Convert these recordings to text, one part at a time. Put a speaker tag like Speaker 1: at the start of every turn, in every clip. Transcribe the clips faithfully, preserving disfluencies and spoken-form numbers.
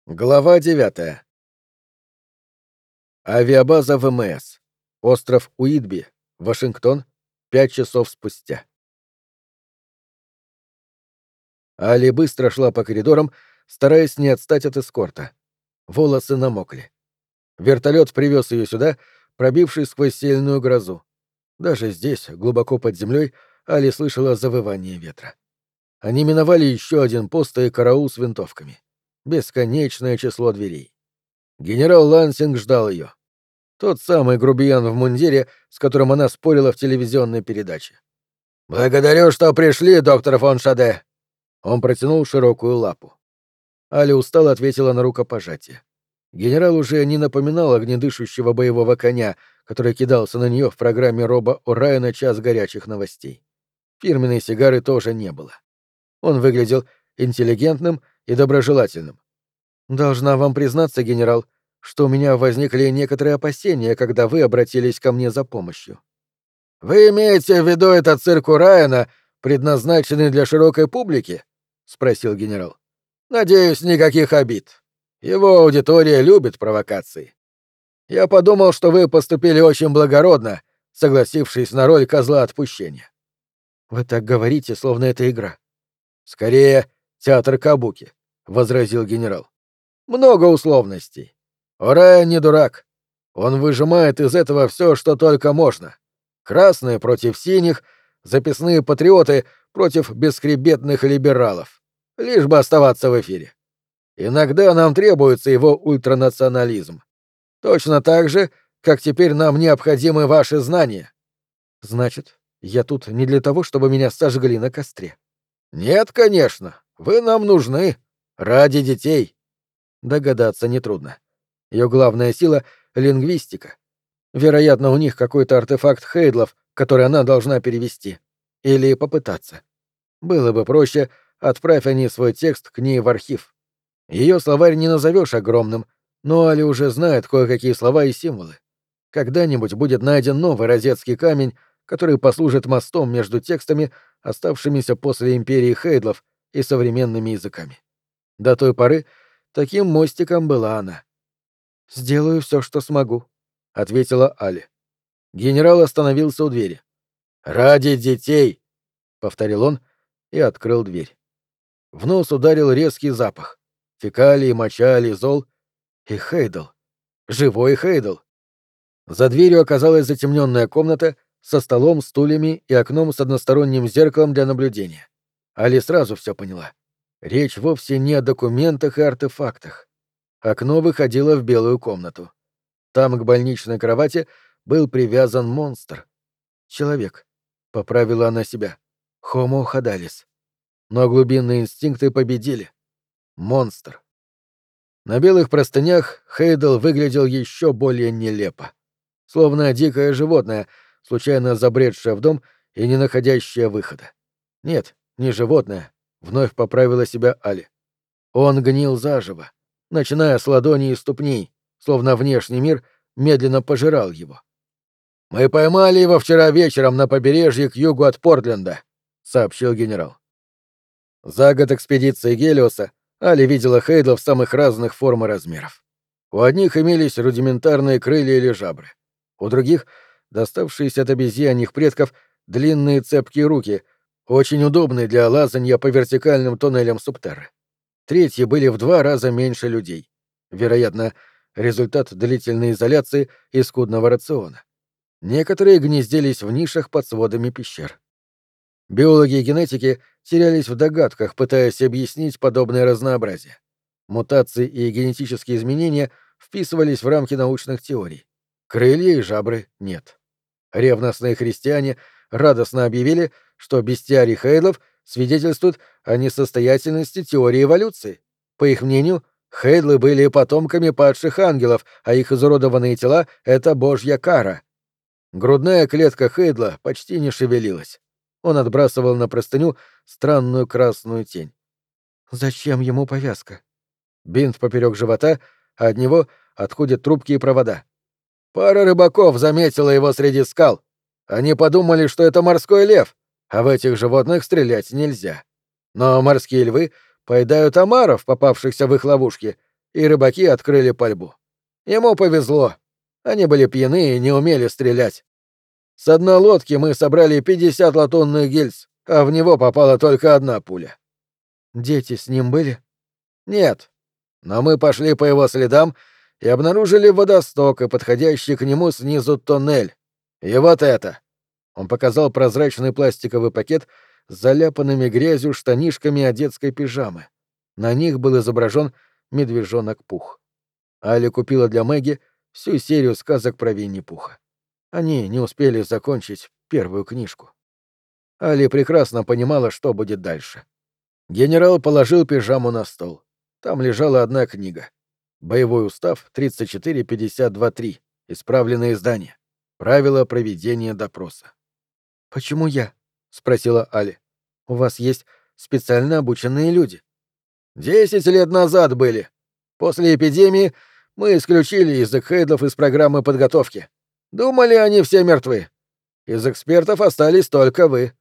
Speaker 1: Глава девятая. Авиабаза ВМС. Остров Уитби, Вашингтон, пять часов спустя. Али быстро шла по коридорам, стараясь не отстать от эскорта. Волосы намокли. Вертолет привез ее сюда, пробившись сквозь сильную грозу. Даже здесь, глубоко под землей, Али слышала завывание ветра. Они миновали еще один пост и караул с винтовками. Бесконечное число дверей. Генерал Лансинг ждал ее. Тот самый грубиян в мундире, с которым она спорила в телевизионной передаче. «Благодарю, что пришли, доктор фон Шаде!» Он протянул широкую лапу. Али устало ответила на рукопожатие. Генерал уже не напоминал огнедышащего боевого коня, который кидался на нее в программе Роба О'Райана «Час горячих новостей». Фирменной сигары тоже не было. Он выглядел интеллигентным и доброжелательным. «Должна вам признаться, генерал, что у меня возникли некоторые опасения, когда вы обратились ко мне за помощью». «Вы имеете в виду этот цирк О'Райана, предназначенный для широкой публики?» — спросил генерал. «Надеюсь, никаких обид. Его аудитория любит провокации. Я подумал, что вы поступили очень благородно, согласившись на роль козла отпущения». «Вы так говорите, словно это игра». «Скорее, театр кабуки», — возразил генерал. «Много условностей. О'Райан не дурак. Он выжимает из этого все, что только можно. Красные против синих, записные патриоты против бесхребетных либералов. Лишь бы оставаться в эфире. Иногда нам требуется его ультранационализм. Точно так же, как теперь нам необходимы ваши знания». «Значит, я тут не для того, чтобы меня сожгли на костре?» «Нет, конечно. Вы нам нужны. Ради детей». Догадаться нетрудно. Ее главная сила — лингвистика. Вероятно, у них какой-то артефакт Хейдлов, который она должна перевести. Или попытаться. Было бы проще, отправь они свой текст к ней в архив. Ее словарь не назовешь огромным, но Али уже знает кое-какие слова и символы. Когда-нибудь будет найден новый розетский камень, который послужит мостом между текстами, оставшимися после империи Хейдлов, и современными языками. До той поры таким мостиком была она. «Сделаю все, что смогу», — ответила Али. Генерал остановился у двери. «Ради детей», — повторил он и открыл дверь. В нос ударил резкий запах. Фекалии, моча, лизол и Хейдл. Живой Хейдл. За дверью оказалась затемненная комната со столом, стульями и окном с односторонним зеркалом для наблюдения. Али сразу все поняла. Речь вовсе не о документах и артефактах. Окно выходило в белую комнату. Там к больничной кровати был привязан монстр. Человек. Поправила она себя. Homo hadalis. Но глубинные инстинкты победили. Монстр. На белых простынях Хейдл выглядел еще более нелепо. Словно дикое животное, случайно забредшее в дом и не находящее выхода. Нет, не животное, вновь поправила себя Али. Он гнил заживо, начиная с ладоней и ступней, словно внешний мир медленно пожирал его. «Мы поймали его вчера вечером на побережье к югу от Портленда», — сообщил генерал. За год экспедиции Гелиоса Али видела Хейдлов самых разных форм и размеров. У одних имелись рудиментарные крылья или жабры. У других, доставшиеся от обезьяньих предков, длинные цепкие руки, очень удобные для лазанья по вертикальным туннелям Субтерры. Третьи были в два раза меньше людей. Вероятно, результат длительной изоляции и скудного рациона. Некоторые гнездились в нишах под сводами пещер. Биологи и генетики терялись в догадках, пытаясь объяснить подобное разнообразие. Мутации и генетические изменения вписывались в рамки научных теорий. Крылья и жабры нет. Ревностные христиане радостно объявили, что бестиарий Хейдлов свидетельствует о несостоятельности теории эволюции. По их мнению, Хейдлы были потомками падших ангелов, а их изуродованные тела — это божья кара. Грудная клетка Хейдла почти не шевелилась. Он отбрасывал на простыню странную красную тень. «Зачем ему повязка?» Бинт поперек живота, а от него отходят трубки и провода. Пара рыбаков заметила его среди скал. Они подумали, что это морской лев, а в этих животных стрелять нельзя. Но морские львы поедают омаров, попавшихся в их ловушки, и рыбаки открыли пальбу. Ему повезло. Они были пьяны и не умели стрелять. С одной лодки мы собрали пятьдесят латунных гильз, а в него попала только одна пуля.
Speaker 2: Дети с ним были?
Speaker 1: Нет. Но мы пошли по его следам и обнаружили водосток и подходящий к нему снизу тоннель. И вот это. Он показал прозрачный пластиковый пакет с заляпанными грязью штанишками от детской пижамы. На них был изображен медвежонок Пух. Али купила для Мэгги всю серию сказок про Винни-Пуха. Они не успели закончить первую книжку. Али прекрасно понимала, что будет дальше. Генерал положил пижаму на стол. Там лежала одна книга. Боевой устав тридцать четыре пятьдесят два три. Исправленное издание. Правила проведения допроса.
Speaker 2: «Почему я?»
Speaker 1: — спросила Али.
Speaker 2: «У вас есть специально обученные люди».
Speaker 1: «Десять лет назад были. После эпидемии мы исключили язык Хейдлов из программы подготовки. Думали, они все мертвы. Из экспертов остались только вы.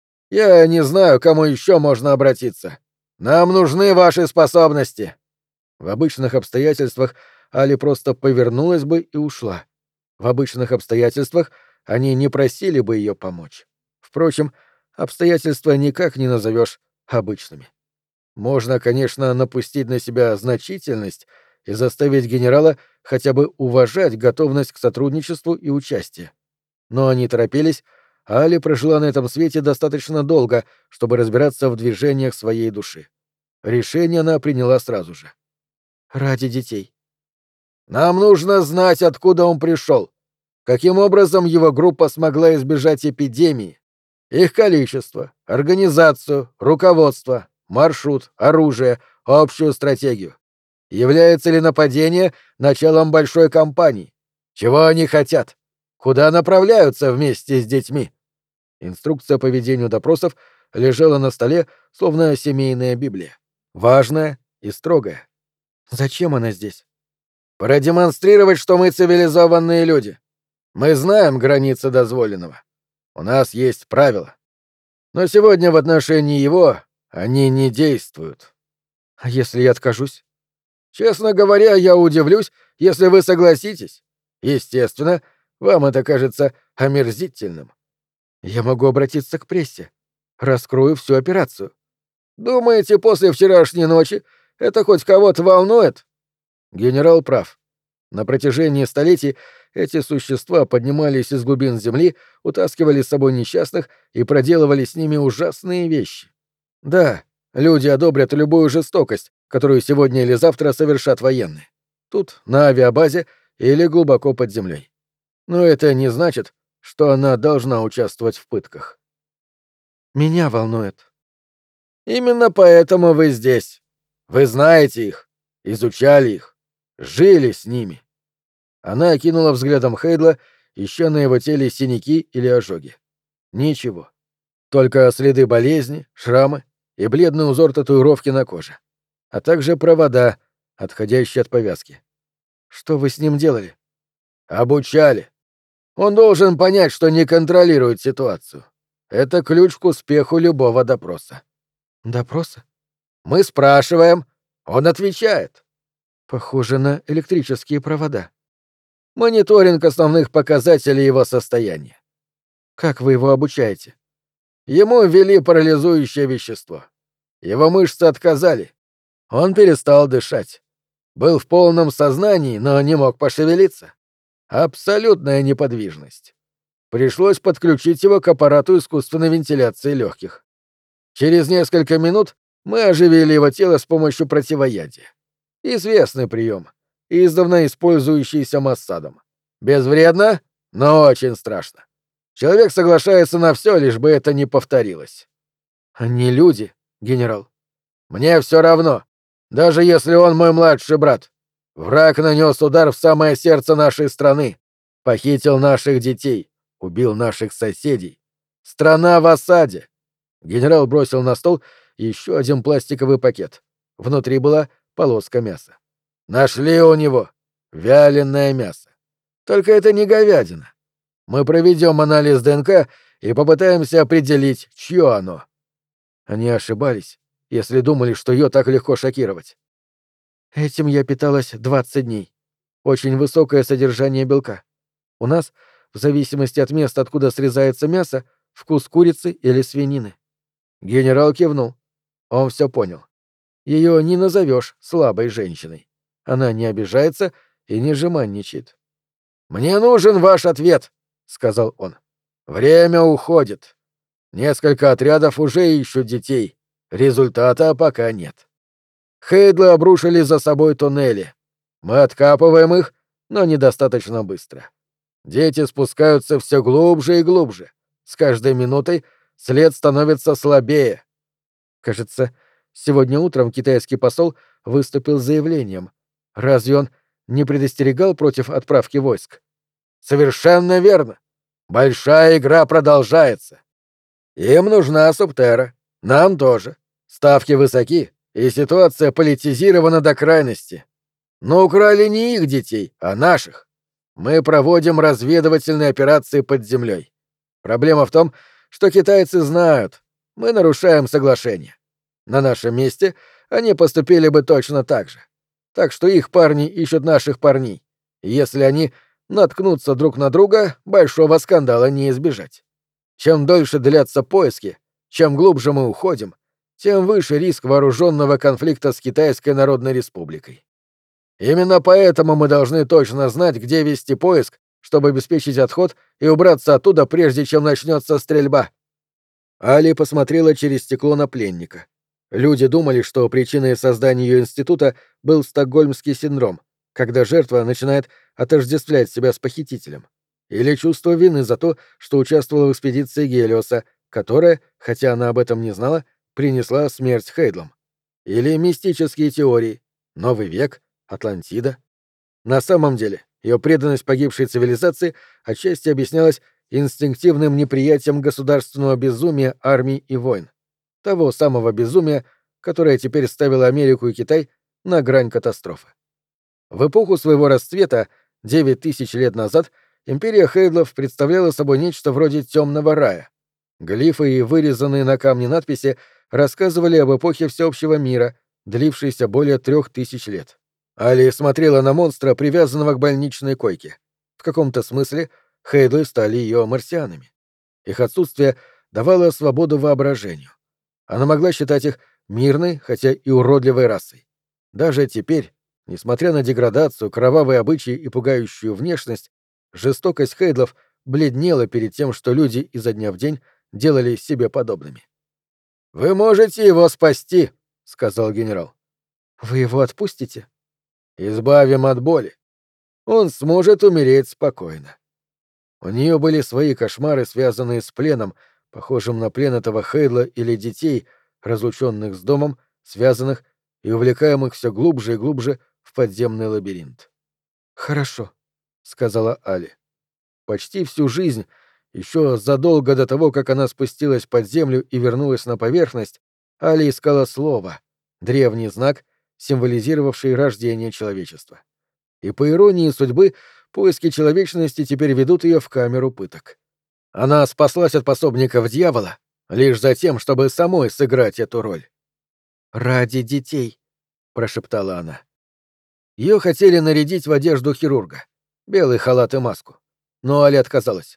Speaker 1: Я не знаю, к кому еще можно обратиться. Нам нужны ваши способности». В обычных обстоятельствах Али просто повернулась бы и ушла. В обычных обстоятельствах они не просили бы ее помочь. Впрочем, обстоятельства никак не назовешь обычными. Можно, конечно, напустить на себя значительность и заставить генерала хотя бы уважать готовность к сотрудничеству и участию. Но они торопились, а Али прожила на этом свете достаточно долго, чтобы разбираться в движениях своей души. Решение она приняла сразу же.
Speaker 2: «Ради детей».
Speaker 1: «Нам нужно знать, откуда он пришел, каким образом его группа смогла избежать эпидемии, их количество, организацию, руководство, маршрут, оружие, общую стратегию. Является ли нападение началом большой кампании? Чего они хотят? Куда направляются вместе с детьми?» Инструкция по ведению допросов лежала на столе, словно семейная Библия. Важная и строгая.
Speaker 2: «Зачем она здесь?»
Speaker 1: «Продемонстрировать, что мы цивилизованные люди. Мы знаем границы дозволенного. У нас есть правила. Но сегодня в отношении его они не действуют».
Speaker 2: «А если я откажусь?»
Speaker 1: «Честно говоря, я удивлюсь, если вы согласитесь. Естественно, вам это кажется омерзительным».
Speaker 2: «Я могу обратиться к прессе. Раскрою всю операцию».
Speaker 1: «Думаете, после вчерашней ночи это хоть кого-то волнует?» Генерал прав. На протяжении столетий эти существа поднимались из глубин земли, утаскивали с собой несчастных и проделывали с ними ужасные вещи. Да, люди одобрят любую жестокость, которую сегодня или завтра совершат военные. Тут, на авиабазе или глубоко под землей. Но это не значит, что она должна участвовать в пытках.
Speaker 2: «Меня волнует».
Speaker 1: «Именно поэтому вы здесь. Вы знаете их, изучали их, жили с ними». Она окинула взглядом Хейдла, ища на его теле синяки или ожоги. Ничего. Только следы болезни, шрамы и бледный узор татуировки на коже. А также провода, отходящие от повязки.
Speaker 2: «Что вы с ним делали?»
Speaker 1: «Обучали. Он должен понять, что не контролирует ситуацию. Это ключ к успеху любого допроса».
Speaker 2: «Допроса?»
Speaker 1: «Мы спрашиваем, он отвечает».
Speaker 2: «Похоже на электрические провода».
Speaker 1: «Мониторинг основных показателей его состояния».
Speaker 2: «Как вы его обучаете?»
Speaker 1: «Ему ввели парализующее вещество. Его мышцы отказали. Он перестал дышать. Был в полном сознании, но не мог пошевелиться. Абсолютная неподвижность. Пришлось подключить его к аппарату искусственной вентиляции легких. Через несколько минут мы оживили его тело с помощью противоядия. Известный прием, издавна использующийся Моссадом. Безвредно, но очень страшно. Человек соглашается на все, лишь бы это не повторилось».
Speaker 2: «Они люди, генерал».
Speaker 1: «Мне все равно, даже если он мой младший брат. Враг нанес удар в самое сердце нашей страны, похитил наших детей, убил наших соседей. Страна в осаде». Генерал бросил на стол еще один пластиковый пакет. Внутри была полоска мяса. «Нашли у него вяленое мясо. Только это не говядина. Мы проведем анализ ДНК и попытаемся определить, чье оно». Они ошибались, если думали, что ее так легко шокировать.
Speaker 2: Этим я питалась двадцать дней. Очень высокое содержание белка. У нас, в зависимости от места, откуда срезается мясо, вкус курицы или свинины.
Speaker 1: Генерал кивнул. Он все понял. Ее не назовешь слабой женщиной. Она не обижается и не жеманничает. «Мне нужен ваш ответ», — сказал он. «Время уходит. Несколько отрядов уже ищут детей. Результата пока нет. Хейдлы обрушили за собой туннели. Мы откапываем их, но недостаточно быстро. Дети спускаются все глубже и глубже. С каждой минутой след становится слабее».
Speaker 2: Кажется, сегодня утром китайский посол выступил с заявлением. Разве он не предостерегал против отправки войск?
Speaker 1: Совершенно верно. Большая игра продолжается. Им нужна Субтера. Нам тоже. Ставки высоки, и ситуация политизирована до крайности. Но украли не их детей, а наших. Мы проводим разведывательные операции под землей. Проблема в том, что китайцы знают, мы нарушаем соглашение. На нашем месте они поступили бы точно так же. Так что их парни ищут наших парней. И если они наткнутся друг на друга, большого скандала не избежать. Чем дольше длятся поиски, чем глубже мы уходим, тем выше риск вооруженного конфликта с Китайской Народной Республикой. Именно поэтому мы должны точно знать, где вести поиск, чтобы обеспечить отход и убраться оттуда, прежде чем начнется стрельба.
Speaker 2: Али посмотрела через стекло на пленника. Люди думали, что причиной создания ее института был стокгольмский синдром, когда жертва начинает отождествлять себя с похитителем, или чувство вины за то, что участвовала в экспедиции Гелиоса, которая, хотя она об этом не знала, принесла смерть Хейдлам. Или мистические теории, Новый век, Атлантида. На самом деле, ее преданность погибшей цивилизации отчасти объяснялась инстинктивным неприятием государственного безумия армий и войн. Того самого безумия, которое теперь ставило Америку и Китай на грань катастрофы. В эпоху своего расцвета, девять тысяч лет назад, империя Хейдлов представляла собой нечто вроде темного рая. Глифы и вырезанные на камне надписи рассказывали об эпохе всеобщего мира, длившейся более трех тысяч лет. Али смотрела на монстра, привязанного к больничной койке. В каком-то смысле Хейдлы стали ее марсианами. Их отсутствие давало свободу воображению. Она могла считать их мирной, хотя и уродливой расой. Даже теперь, несмотря на деградацию, кровавые обычаи и пугающую внешность, жестокость Хейдлов бледнела перед тем, что люди изо дня в день делали себе подобными. «Вы можете его спасти», — сказал генерал. «Вы его отпустите?»
Speaker 1: «Избавим от боли. Он сможет умереть спокойно». У нее были свои кошмары, связанные с пленом, похожим на плен этого Хейдла или детей, разлученных с домом, связанных и увлекаемых все глубже и глубже в подземный лабиринт.
Speaker 2: «Хорошо», —
Speaker 1: сказала Али. Почти всю жизнь, еще задолго до того, как она спустилась под землю и вернулась на поверхность, Али искала слово, древний знак, символизировавший рождение человечества. И по иронии судьбы, поиски человечности теперь ведут ее в камеру пыток. Она спаслась от пособников дьявола лишь за тем, чтобы самой сыграть эту роль.
Speaker 2: «Ради детей», — прошептала она.
Speaker 1: Ее хотели нарядить в одежду хирурга, белый халат и маску, но Али отказалась.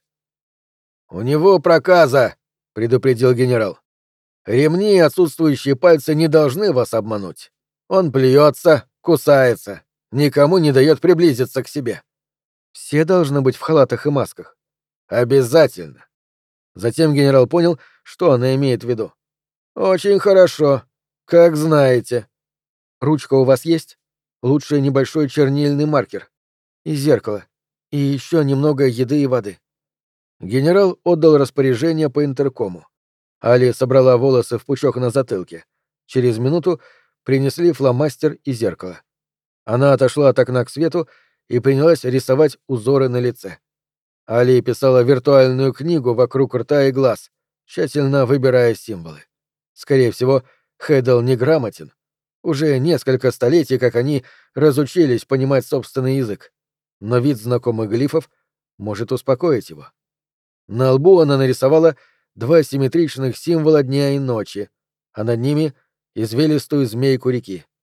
Speaker 1: «У него проказа», — предупредил генерал. «Ремни и отсутствующие пальцы не должны вас обмануть. Он плюется, кусается, никому не дает приблизиться к себе».
Speaker 2: «Все должны быть в халатах и масках».
Speaker 1: «Обязательно». Затем генерал понял, что она имеет в виду. «Очень хорошо. Как знаете».
Speaker 2: «Ручка у вас есть? Лучше небольшой чернильный маркер. И зеркало. И еще немного еды и воды».
Speaker 1: Генерал отдал распоряжение по интеркому. Али собрала волосы в пучок на затылке. Через минуту принесли фломастер и зеркало. Она отошла от окна к свету и принялась рисовать узоры на лице. Али писала виртуальную книгу вокруг рта и глаз, тщательно выбирая символы. Скорее всего, Хейдл неграмотен. Уже несколько столетий, как они разучились понимать собственный язык. Но вид знакомых глифов может успокоить его. На лбу она нарисовала два симметричных символа дня и ночи, а над ними — извилистую змейку реки.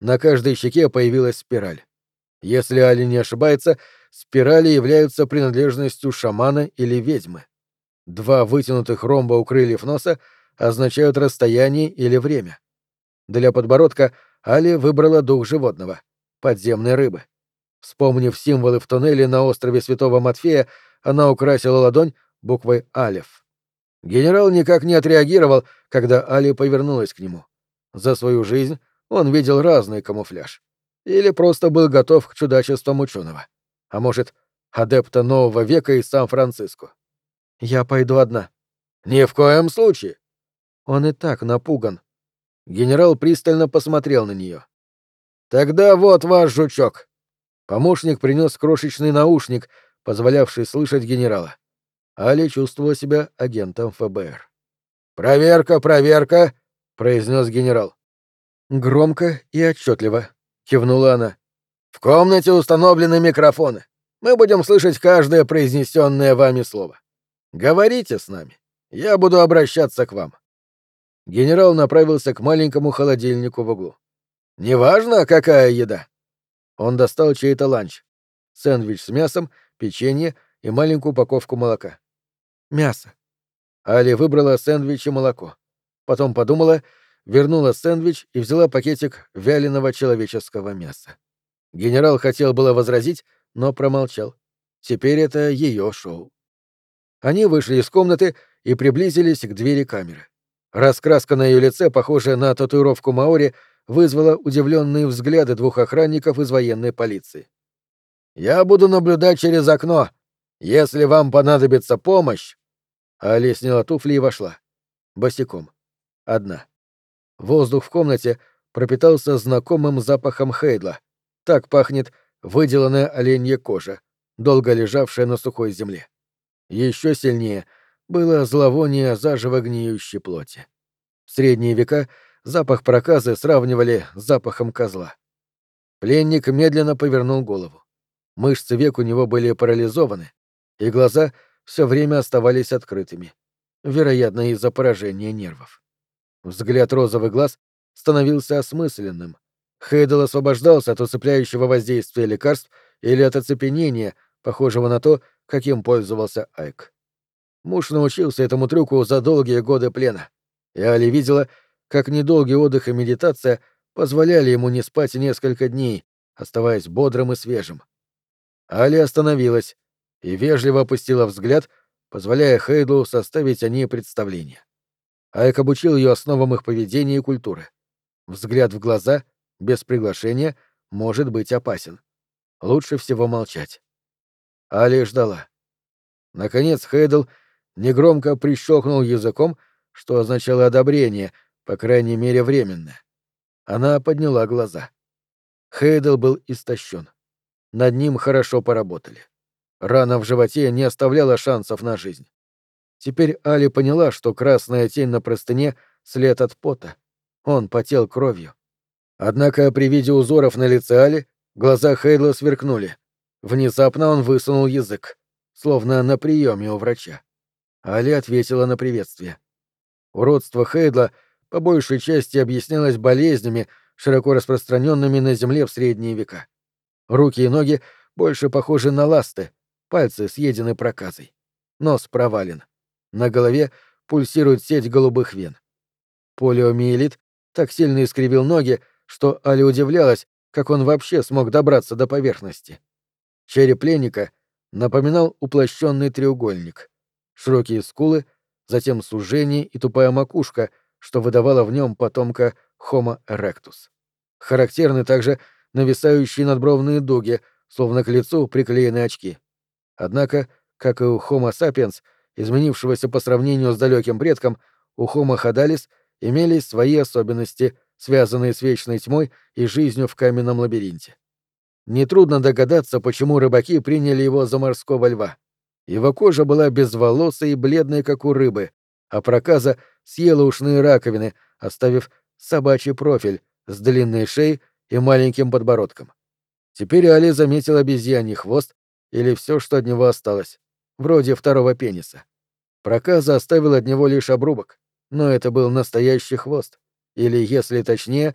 Speaker 1: На каждой щеке появилась спираль. Если Али не ошибается, спирали являются принадлежностью шамана или ведьмы. Два вытянутых ромба у крыльев носа означают расстояние или время. Для подбородка Али выбрала дух животного — подземной рыбы. Вспомнив символы в туннеле на острове Святого Матфея, она украсила ладонь буквой «Алеф». Генерал никак не отреагировал, когда Али повернулась к нему. За свою жизнь он видел разный камуфляж. Или просто был готов к чудачествам ученого. А может, адепта нового века из Сан-Франциско. «Я пойду одна». «Ни в коем случае!» Он и так напуган. Генерал пристально посмотрел на нее. «Тогда вот ваш жучок». Помощник принес крошечный наушник, позволявший слышать генерала. Али чувствовала себя агентом эф бэ эр. «Проверка, проверка!» — произнес генерал. «Громко и отчетливо», — кивнула она. «В комнате установлены микрофоны. Мы будем слышать каждое произнесенное вами слово. Говорите с нами. Я буду обращаться к вам». Генерал направился к маленькому холодильнику в углу. «Неважно, какая еда». Он достал чей-то ланч. Сэндвич с мясом, печенье и маленькую упаковку молока. «Мясо». Али выбрала сэндвич и молоко. Потом подумала, вернула сэндвич и взяла пакетик вяленого человеческого мяса. Генерал хотел было возразить, но промолчал. Теперь это ее шоу. Они вышли из комнаты и приблизились к двери камеры. Раскраска на ее лице, похожая на татуировку маори, вызвала удивленные взгляды двух охранников из военной полиции. «Я буду наблюдать через окно. Если вам понадобится помощь...» Али сняла туфли и вошла. Босиком. Одна. Воздух в комнате пропитался знакомым запахом хейдла. Так пахнет выделанная оленья кожа, долго лежавшая на сухой земле. Еще сильнее было зловоние заживо гниющей плоти. В средние века запах проказы сравнивали с запахом козла. Пленник медленно повернул голову. Мышцы век у него были парализованы, и глаза все время оставались открытыми, вероятно, из-за поражения нервов. Взгляд розовых глаз становился осмысленным. Хейдл освобождался от усыпляющего воздействия лекарств или от оцепенения, похожего на то, каким пользовался Айк. Муж научился этому трюку за долгие годы плена, и Али видела, как недолгий отдых и медитация позволяли ему не спать несколько дней, оставаясь бодрым и свежим. Али остановилась и вежливо опустила взгляд, позволяя Хейдлу составить о ней представление. Айк обучил ее основам их поведения и культуры. Взгляд в глаза, без приглашения, может быть опасен. Лучше всего молчать. Али ждала. Наконец Хейдл негромко прищелкнул языком, что означало одобрение, по крайней мере временное. Она подняла глаза. Хейдл был истощен. Над ним хорошо поработали. Рана в животе не оставляла шансов на жизнь. Теперь Али поняла, что красная тень на простыне — след от пота. Он потел кровью. Однако при виде узоров на лице Али глаза Хейдла сверкнули. Внезапно он высунул язык, словно на приеме у врача. Али ответила на приветствие. Уродство Хейдла по большей части объяснялось болезнями, широко распространенными на Земле в средние века. Руки и ноги больше похожи на ласты, пальцы съедены проказой. Нос провален. На голове пульсирует сеть голубых вен. Полиомиелит так сильно искривил ноги, что Али удивлялась, как он вообще смог добраться до поверхности. Череп пленника напоминал уплощенный треугольник. Широкие скулы, затем сужение и тупая макушка, что выдавало в нем потомка Homo erectus. Характерны также нависающие надбровные дуги, словно к лицу приклеены очки. Однако, как и у Homo sapiens, изменившегося по сравнению с далеким предком, у Homo hadalis имелись свои особенности, связанные с вечной тьмой и жизнью в каменном лабиринте. Нетрудно догадаться, почему рыбаки приняли его за морского льва. Его кожа была безволосой и бледной, как у рыбы, а проказа съела ушные раковины, оставив собачий профиль с длинной шеей и маленьким подбородком. Теперь Али заметил обезьяний хвост или все, что от него осталось, вроде второго пениса. Проказа оставил от него лишь обрубок, но это был настоящий хвост, или, если точнее,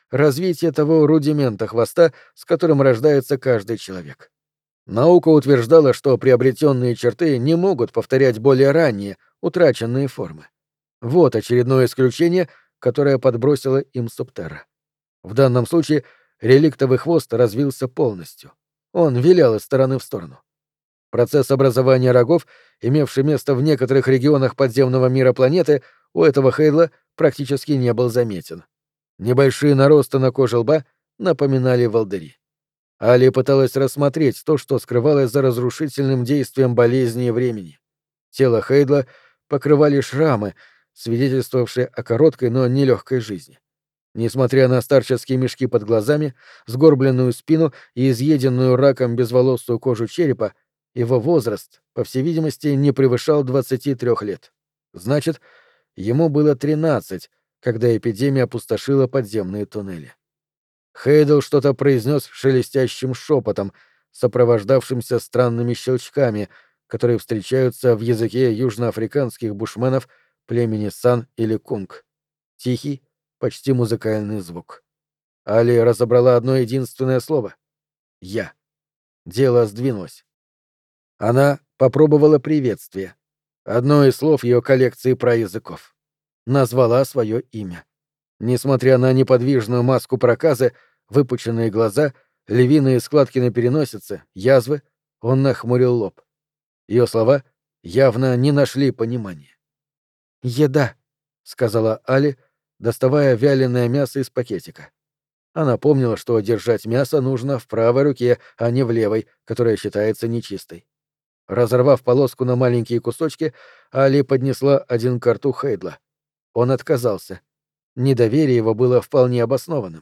Speaker 1: развитие того рудимента хвоста, с которым рождается каждый человек. Наука утверждала, что приобретенные черты не могут повторять более ранние, утраченные формы. Вот очередное исключение, которое подбросило им Субтерра. В данном случае реликтовый хвост развился полностью. Он вилял из стороны в сторону. Процесс образования рогов, имевший место в некоторых регионах подземного мира планеты, у этого Хейдла практически не был заметен. Небольшие наросты на коже лба напоминали волдыри. Али пыталась рассмотреть то, что скрывалось за разрушительным действием болезни и времени. Тело Хейдла покрывали шрамы, свидетельствовавшие о короткой, но нелегкой жизни. Несмотря на старческие мешки под глазами, сгорбленную спину и изъеденную раком безволосую кожу черепа, его возраст, по всей видимости, не превышал двадцати трёх лет. Значит, ему было тринадцать, когда эпидемия опустошила подземные туннели. Хейдл что-то произнес шелестящим шепотом, сопровождавшимся странными щелчками, которые встречаются в языке южноафриканских бушменов племени Сан или Кунг. Тихий, почти музыкальный звук. Али разобрала одно единственное слово — «Я». Дело сдвинулось. Она попробовала приветствие. Одно из слов ее коллекции праязыков. Назвала свое имя. Несмотря на неподвижную маску проказы, выпученные глаза, львиные складки на переносице, язвы, он нахмурил лоб. Ее слова явно не нашли понимания. «Еда», — сказала Али, доставая вяленое мясо из пакетика. Она помнила, что держать мясо нужно в правой руке, а не в левой, которая считается нечистой. Разорвав полоску на маленькие кусочки, Али поднесла один к рту Хейдла. Он отказался. Недоверие его было вполне обоснованным.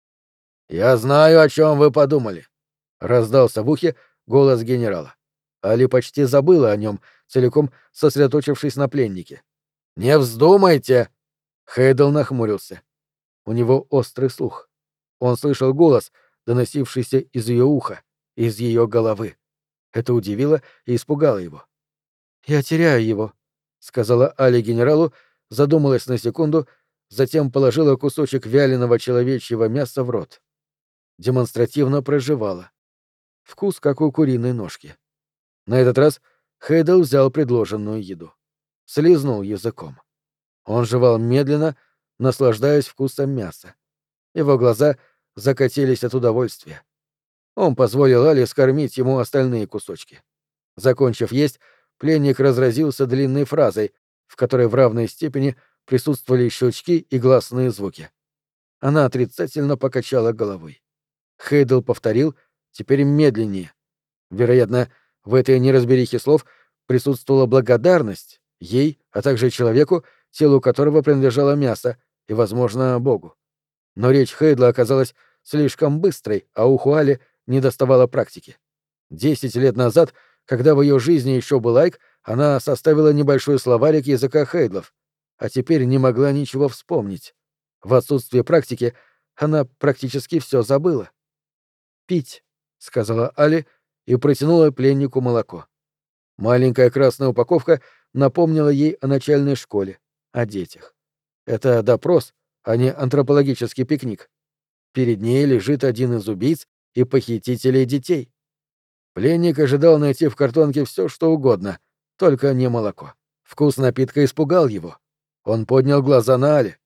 Speaker 1: «Я знаю, о чем вы подумали», — раздался в ухе голос генерала. Али почти забыла о нем, целиком сосредоточившись на пленнике. «Не вздумайте!» Хейдл нахмурился. У него острый слух. Он слышал голос, доносившийся из ее уха, из ее головы. Это удивило и испугало его. «Я теряю его», — сказала Али генералу, задумалась на секунду, затем положила кусочек вяленого человечьего мяса в рот. Демонстративно прожевала. Вкус, как у куриной ножки. На этот раз Хейдл взял предложенную еду. Слизнул языком. Он жевал медленно, наслаждаясь вкусом мяса. Его глаза закатились от удовольствия. Он позволил Али скормить ему остальные кусочки. Закончив есть, пленник разразился длинной фразой, в которой в равной степени присутствовали щелчки и гласные звуки. Она отрицательно покачала головой. Хейдл повторил, теперь медленнее. Вероятно, в этой неразберихе слов присутствовала благодарность ей, а также человеку, телу которого принадлежало мясо, и, возможно, Богу. Но речь Хейдла оказалась слишком быстрой, а уху Али не доставало практики. Десять лет назад, когда в ее жизни еще был Айк, она составила небольшой словарик языка Хейдлов, а теперь не могла ничего вспомнить. В отсутствие практики она практически все забыла. «Пить», — сказала Али и протянула пленнику молоко. Маленькая красная упаковка напомнила ей о начальной школе, о детях. Это допрос, а не антропологический пикник. Перед ней лежит один из убийц и похитителей детей. Пленник ожидал найти в картонке все, что угодно, только не молоко. Вкус напитка испугал его. Он поднял глаза на Али.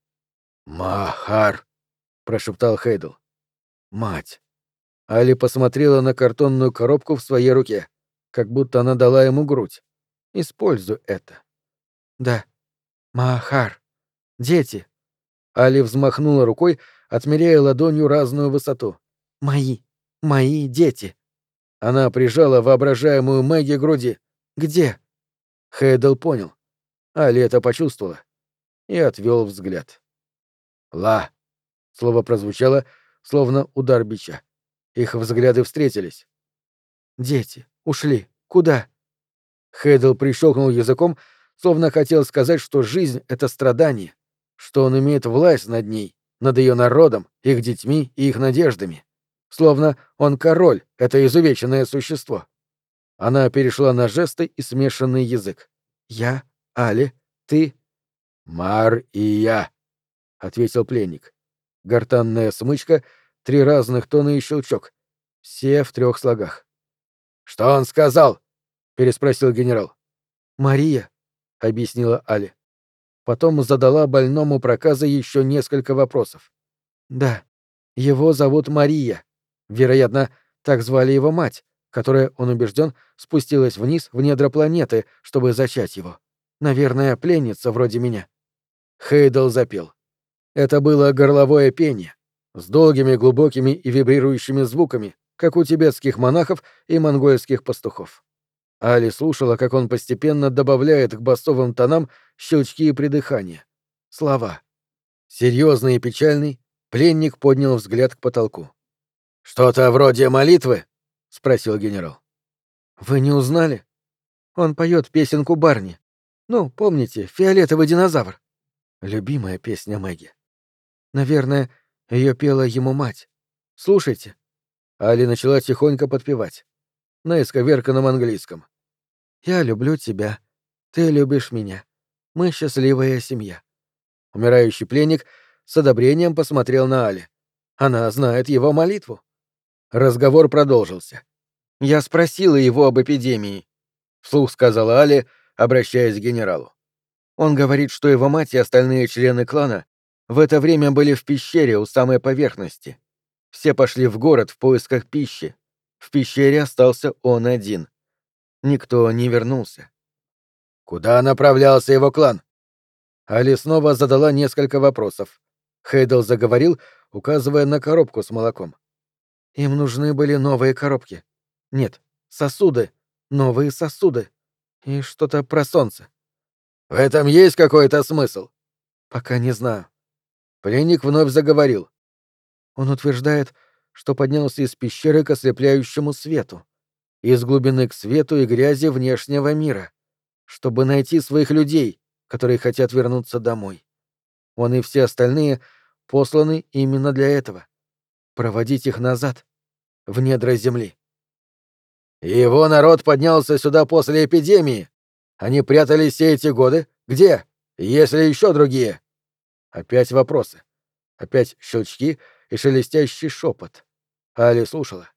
Speaker 1: «Махар», — прошептал Хейдл. «Мать». Али посмотрела на картонную коробку в своей руке, как будто она дала ему грудь. «Используй это». «Да. Махар. Дети». Али взмахнула рукой, отмеряя ладонью разную высоту. «Мои. Мои дети». Она прижала воображаемую Мэгги к груди. «Где?» Хейдл понял. Али это почувствовала. И отвел взгляд. «Ла». Слово прозвучало, словно удар бича. Их взгляды встретились. «Дети. Ушли. Куда?» Хейдл прищелкнул языком, словно хотел сказать, что жизнь — это страдание, что он имеет власть над ней, над ее народом, их детьми и их надеждами. Словно он король, это изувеченное существо. Она перешла на жесты и смешанный язык. «Я, Али, ты...» «Мар и я», — ответил пленник. Гортанная смычка, три разных тона и щелчок. Все в трех слогах. «Что он сказал?» — переспросил генерал. «Мария», — объяснила Али. Потом задала больному проказа еще несколько вопросов. «Да, его зовут Мария. Вероятно, так звали его мать, которая, он убежден, спустилась вниз в недра планеты, чтобы зачать его. Наверное, пленница вроде меня». Хейдл запел. Это было горловое пение, с долгими, глубокими и вибрирующими звуками, как у тибетских монахов и монгольских пастухов. Али слушала, как он постепенно добавляет к басовым тонам щелчки и придыхания. Слова. Серьезный и печальный, пленник поднял взгляд к потолку. «Что-то вроде молитвы?» — спросил генерал. «Вы не узнали? Он поет песенку Барни. Ну, помните, «Фиолетовый динозавр». Любимая песня Мэгги. Наверное, ее пела ему мать. Слушайте». Али начала тихонько подпевать. На исковерканном английском. «Я люблю тебя. Ты любишь меня. Мы счастливая семья». Умирающий пленник с одобрением посмотрел на Али. Она знает его молитву. Разговор продолжился. «Я спросила его об эпидемии», — вслух сказала Али, обращаясь к генералу. «Он говорит, что его мать и остальные члены клана в это время были в пещере у самой поверхности. Все пошли в город в поисках пищи. В пещере остался он один. Никто не вернулся». «Куда направлялся его клан?» Али снова задала несколько вопросов. Хейдл заговорил, указывая на коробку с молоком. «Им нужны были новые коробки. Нет, сосуды. Новые сосуды. И что-то про солнце». «В этом есть какой-то смысл?» «Пока не знаю». Пленник вновь заговорил. Он утверждает, что поднялся из пещеры к ослепляющему свету, из глубины к свету и грязи внешнего мира, чтобы найти своих людей, которые хотят вернуться домой. Он и все остальные посланы именно для этого — проводить их назад, в недра земли. И его народ поднялся сюда после эпидемии. Они прятались все эти годы. Где? Есть ли еще другие? Опять вопросы. Опять щелчки и шелестящий шепот. Али слушала.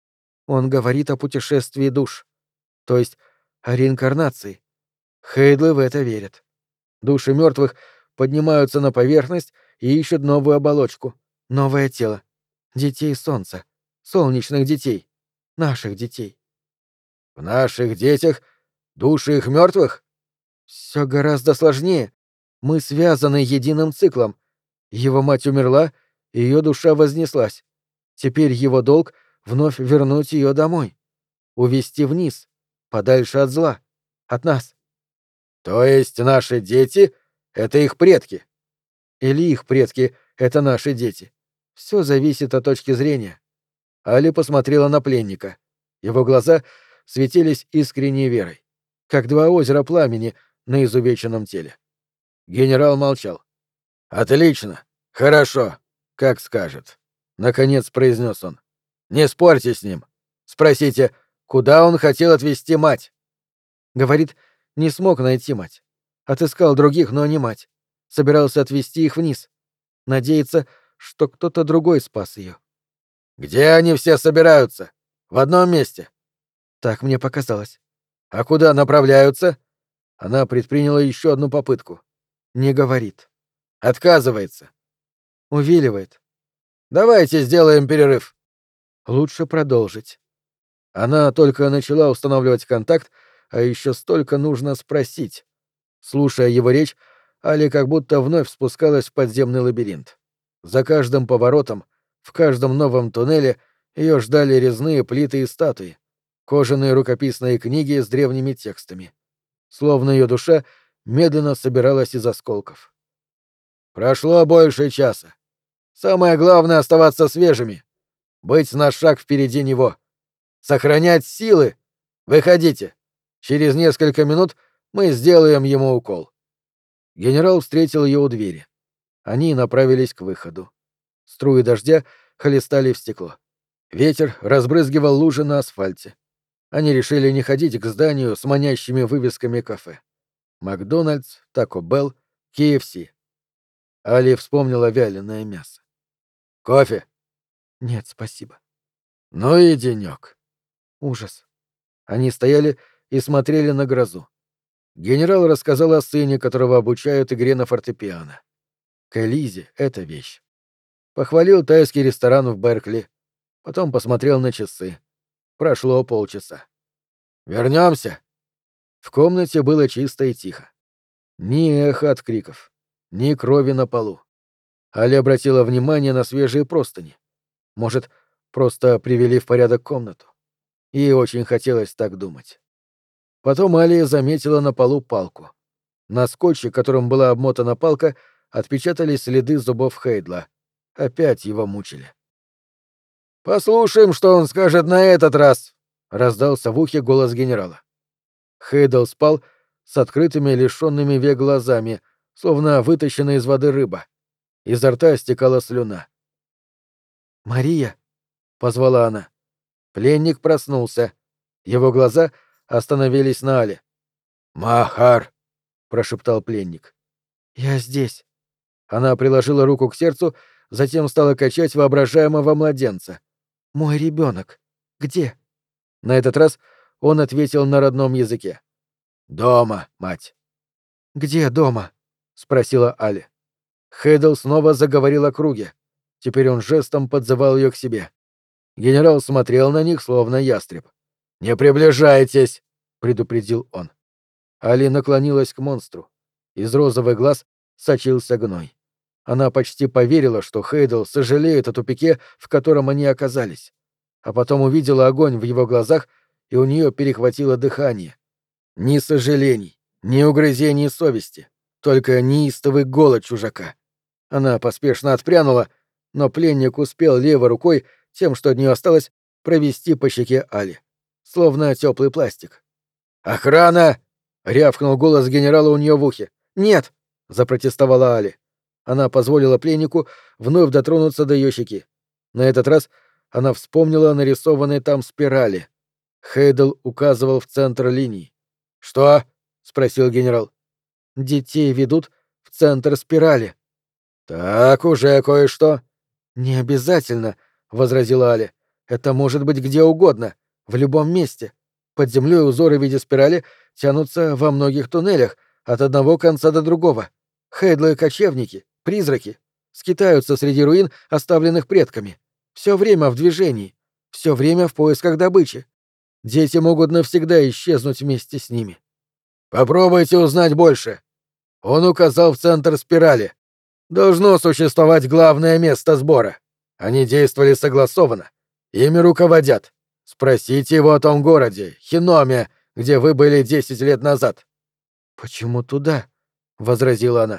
Speaker 1: Он говорит о путешествии душ, то есть о реинкарнации. Хейдлы в это верят. Души мертвых поднимаются на поверхность и ищут новую оболочку, новое тело. Детей солнца, солнечных детей, наших детей. В наших детях души их мертвых? Все гораздо сложнее. Мы связаны единым циклом. Его мать умерла, и ее душа вознеслась. Теперь его долг — вновь вернуть ее домой. Увести вниз, подальше от зла, от нас. То есть наши дети — это их предки? Или их предки — это наши дети? Все зависит от точки зрения. Али посмотрела на пленника. Его глаза светились искренней верой, как два озера пламени на изувеченном теле. Генерал молчал. «Отлично. Хорошо. Как скажет», — наконец произнес он. «Не спорьте с ним. Спросите, куда он хотел отвезти мать?» Говорит, не смог найти мать. Отыскал других, но не мать. Собирался отвезти их вниз. Надеется, что кто-то другой спас ее. «Где они все собираются? В одном месте?» Так мне показалось. «А куда направляются?» Она предприняла еще одну попытку. Не говорит. Отказывается. Увиливает. «Давайте сделаем перерыв». Лучше продолжить. Она только начала устанавливать контакт, а еще столько нужно спросить. Слушая его речь, Али как будто вновь спускалась в подземный лабиринт. За каждым поворотом, в каждом новом туннеле ее ждали резные плиты и статуи, кожаные рукописные книги с древними текстами. Словно ее душа медленно собиралась из осколков. Прошло больше часа. Самое главное — оставаться свежими. Быть на шаг впереди него. Сохранять силы. Выходите. Через несколько минут мы сделаем ему укол. Генерал встретил ее у двери. Они направились к выходу. Струи дождя хлестали в стекло. Ветер разбрызгивал лужи на асфальте. Они решили не ходить к зданию с манящими вывесками кафе. Макдональдс, Тако Белл, Ки Эф Си. Али вспомнила вяленое мясо. Кофе?
Speaker 2: Нет, спасибо.
Speaker 1: Ну и денек.
Speaker 2: Ужас.
Speaker 1: Они стояли и смотрели на грозу. Генерал рассказал о сыне, которого обучают игре на фортепиано. К Элизе — это вещь. Похвалил тайский ресторан в Беркли. Потом посмотрел на часы. Прошло полчаса. Вернемся. В комнате было чисто и тихо. Ни эха от криков, ни крови на полу. Али обратила внимание на свежие простыни. Может, просто привели в порядок комнату. Ей очень хотелось так думать. Потом Алия заметила на полу палку. На скотче, которым была обмотана палка, отпечатались следы зубов Хейдла. Опять его мучили. «Послушаем, что он скажет на этот раз», — раздался в ухе голос генерала. Хейдл спал с открытыми, лишенными век глазами, словно вытащенная из воды рыба. Изо рта стекала слюна. «Мария!» — позвала она. Пленник проснулся. Его глаза остановились на Але. «Махар!» — прошептал пленник. «Я здесь». Она приложила руку к сердцу, затем стала качать воображаемого младенца. «Мой ребенок. Где?» На этот раз он ответил на родном языке. «Дома, мать». «Где дома?» — спросила Али. Хейдл снова заговорил о круге. Теперь он жестом подзывал ее к себе. Генерал смотрел на них, словно ястреб. «Не приближайтесь!» — предупредил он. Али наклонилась к монстру. Из розовых глаз сочился гной. Она почти поверила, что Хейдл сожалеет о тупике, в котором они оказались. А потом увидела огонь в его глазах, и у нее перехватило дыхание. Ни сожалений, ни угрызений совести, только неистовый голод чужака. Она поспешно отпрянула, но пленник успел левой рукой, тем, что от нее осталось, провести по щеке Али. Словно теплый пластик. «Охрана!» — рявкнул голос генерала у нее в ухе. «Нет!» — запротестовала Али. Она позволила пленнику вновь дотронуться до ее щеки. На этот раз она вспомнила о нарисованной там спирали. Хейдл указывал в центр линии. «Что?» — спросил генерал. «Детей ведут в центр спирали». «Так уже кое-что». «Не обязательно», — возразила Али. «Это может быть где угодно, в любом месте. Под землей узоры в виде спирали тянутся во многих туннелях, от одного конца до другого. Хейдлы и кочевники, призраки, скитаются среди руин, оставленных предками. Все время в движении, все время в поисках добычи. Дети могут навсегда исчезнуть вместе с ними». «Попробуйте узнать больше». Он указал в центр спирали. «Должно существовать главное место сбора. Они действовали согласованно. Ими руководят. Спросите его о том городе, Хиноме, где вы были десять лет назад». «Почему туда?» — возразила она.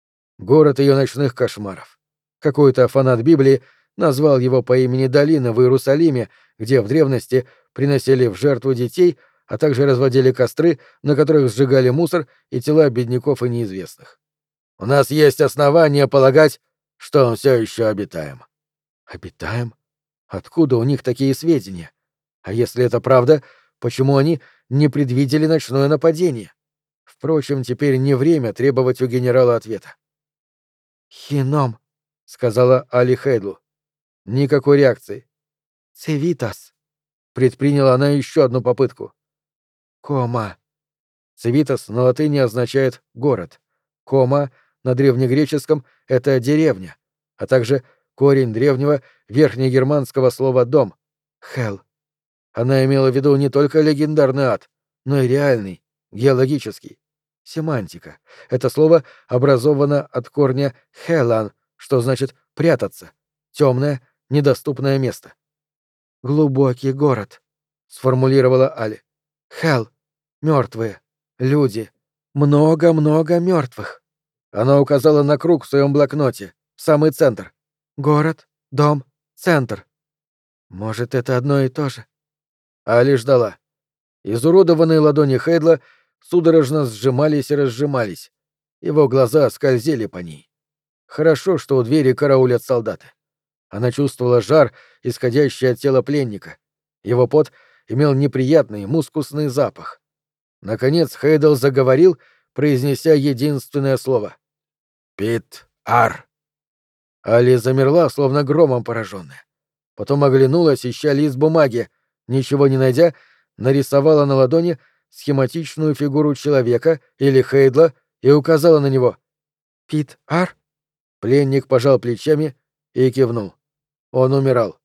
Speaker 1: Город ее ночных кошмаров. Какой-то фанат Библии назвал его по имени долина в Иерусалиме, где в древности приносили в жертву детей, а также разводили костры, на которых сжигали мусор и тела бедняков и неизвестных. У нас есть основания полагать, что он все еще обитаем. Обитаем? Откуда у них такие сведения? А если это правда, почему они не предвидели ночное нападение? Впрочем, теперь не время требовать у генерала ответа. «Хином», — сказала Али Хейдлу. Никакой реакции. «Цивитас», — предприняла она еще одну попытку. «Кома». Цивитас на латыни означает «город». Кома на древнегреческом — это «деревня», а также корень древнего верхнегерманского слова «дом» — «хелл». Она имела в виду не только легендарный ад, но и реальный, геологический. Семантика. Это слово образовано от корня «хелан», что значит «прятаться», темное, недоступное место. «Глубокий город», — сформулировала Али. «Хелл. Мертвые. Люди. Много-много мертвых». Она указала на круг в своем блокноте, в самый центр. «Город, дом, центр». «Может, это одно и то же?» Али ждала. Изуродованные ладони Хейдла судорожно сжимались и разжимались. Его глаза скользили по ней. Хорошо, что у двери караулят солдаты. Она чувствовала жар, исходящий от тела пленника. Его пот имел неприятный мускусный запах. Наконец Хейдл заговорил, произнеся единственное слово. «Пит-ар». Али замерла, словно громом пораженная. Потом оглянулась, ища лист бумаги. Ничего не найдя, нарисовала на ладони схематичную фигуру человека или Хейдла и указала на него. «Пит Ар?» Пленник пожал плечами и кивнул. Он умирал.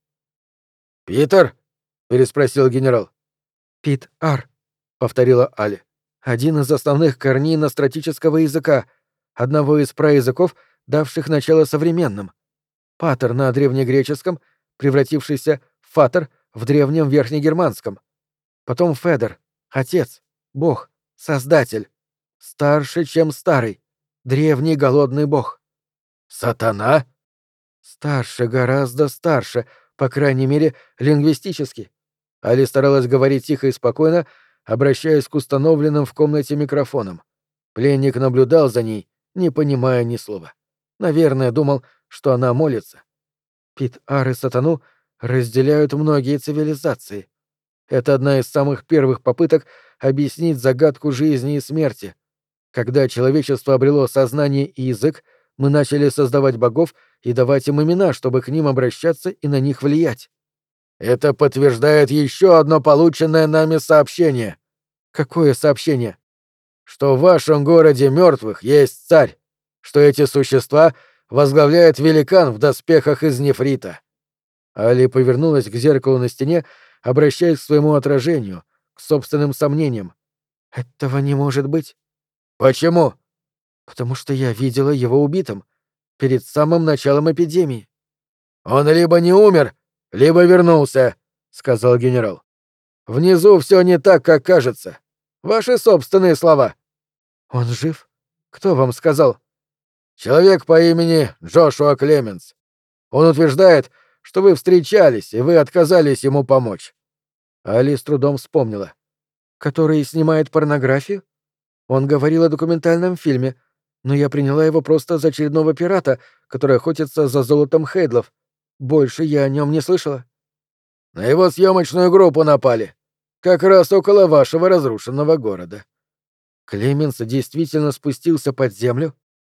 Speaker 1: «Питер?» — переспросил генерал. «Пит Ар», — повторила Али. «Один из основных корней ностратического языка, одного из праязыков, давших начало современным. Патер на древнегреческом, превратившийся в фатер в древнем верхнегерманском. Потом Федер, отец, бог, создатель. Старше, чем старый, древний голодный бог. Сатана? Старше, гораздо старше, по крайней мере, лингвистически. Али старалась говорить тихо и спокойно, обращаясь к установленным в комнате микрофонам. Пленник наблюдал за ней, не понимая ни слова. Наверное, думал, что она молится. Пит-Ар и Сатану разделяют многие цивилизации. Это одна из самых первых попыток объяснить загадку жизни и смерти. Когда человечество обрело сознание и язык, мы начали создавать богов и давать им имена, чтобы к ним обращаться и на них влиять. Это подтверждает еще одно полученное нами сообщение. Какое сообщение? Что в вашем городе мертвых есть царь, что эти существа возглавляет великан в доспехах из нефрита. Али повернулась к зеркалу на стене, обращаясь к своему отражению, к собственным сомнениям. «Этого не может быть». «Почему?» «Потому что я видела его убитым, перед самым началом эпидемии». «Он либо не умер, либо вернулся», — сказал генерал. «Внизу все не так, как кажется. Ваши собственные слова». «Он жив? Кто вам сказал?» «Человек по имени Джошуа Клеменс. Он утверждает, что вы встречались, и вы отказались ему помочь». Али с трудом вспомнила. «Который снимает порнографию? Он говорил о документальном фильме, но я приняла его просто за очередного пирата, который охотится за золотом Хейдлов. Больше я о нем не слышала». «На его съемочную группу напали. Как раз около вашего разрушенного города». Клеменс действительно спустился под землю?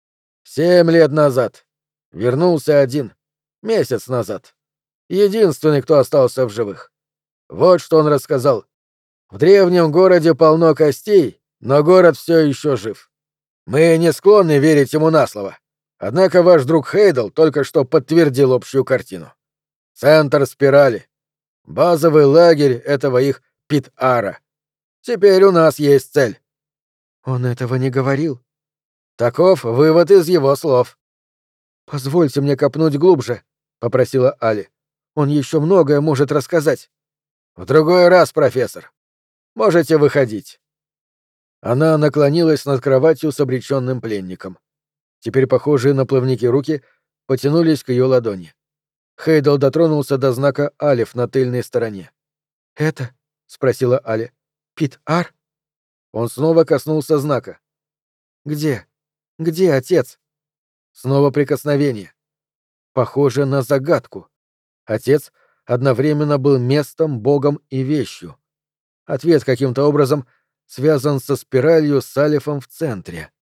Speaker 1: «Семь лет назад. Вернулся один. Месяц назад. Единственный, кто остался в живых. Вот что он рассказал. В древнем городе полно костей, но город все еще жив. Мы не склонны верить ему на слово. Однако ваш друг Хейдл только что подтвердил общую картину. Центр спирали. Базовый лагерь этого их Пит-Ара. Теперь у нас есть цель». «Он этого не говорил». «Таков вывод из его слов». «Позвольте мне копнуть глубже», — попросила Али. «Он еще многое может рассказать». «В другой раз, профессор. Можете выходить». Она наклонилась над кроватью с обреченным пленником. Теперь похожие на плавники руки потянулись к ее ладони. Хейдл дотронулся до знака Алиф на тыльной стороне. «Это?» — спросила Али. «Пит-Ар?» Он снова коснулся знака. «Где? Где отец?» Снова прикосновение. Похоже на загадку. Отец одновременно был местом, богом и вещью. Ответ каким-то образом связан со спиралью с Алифом в центре.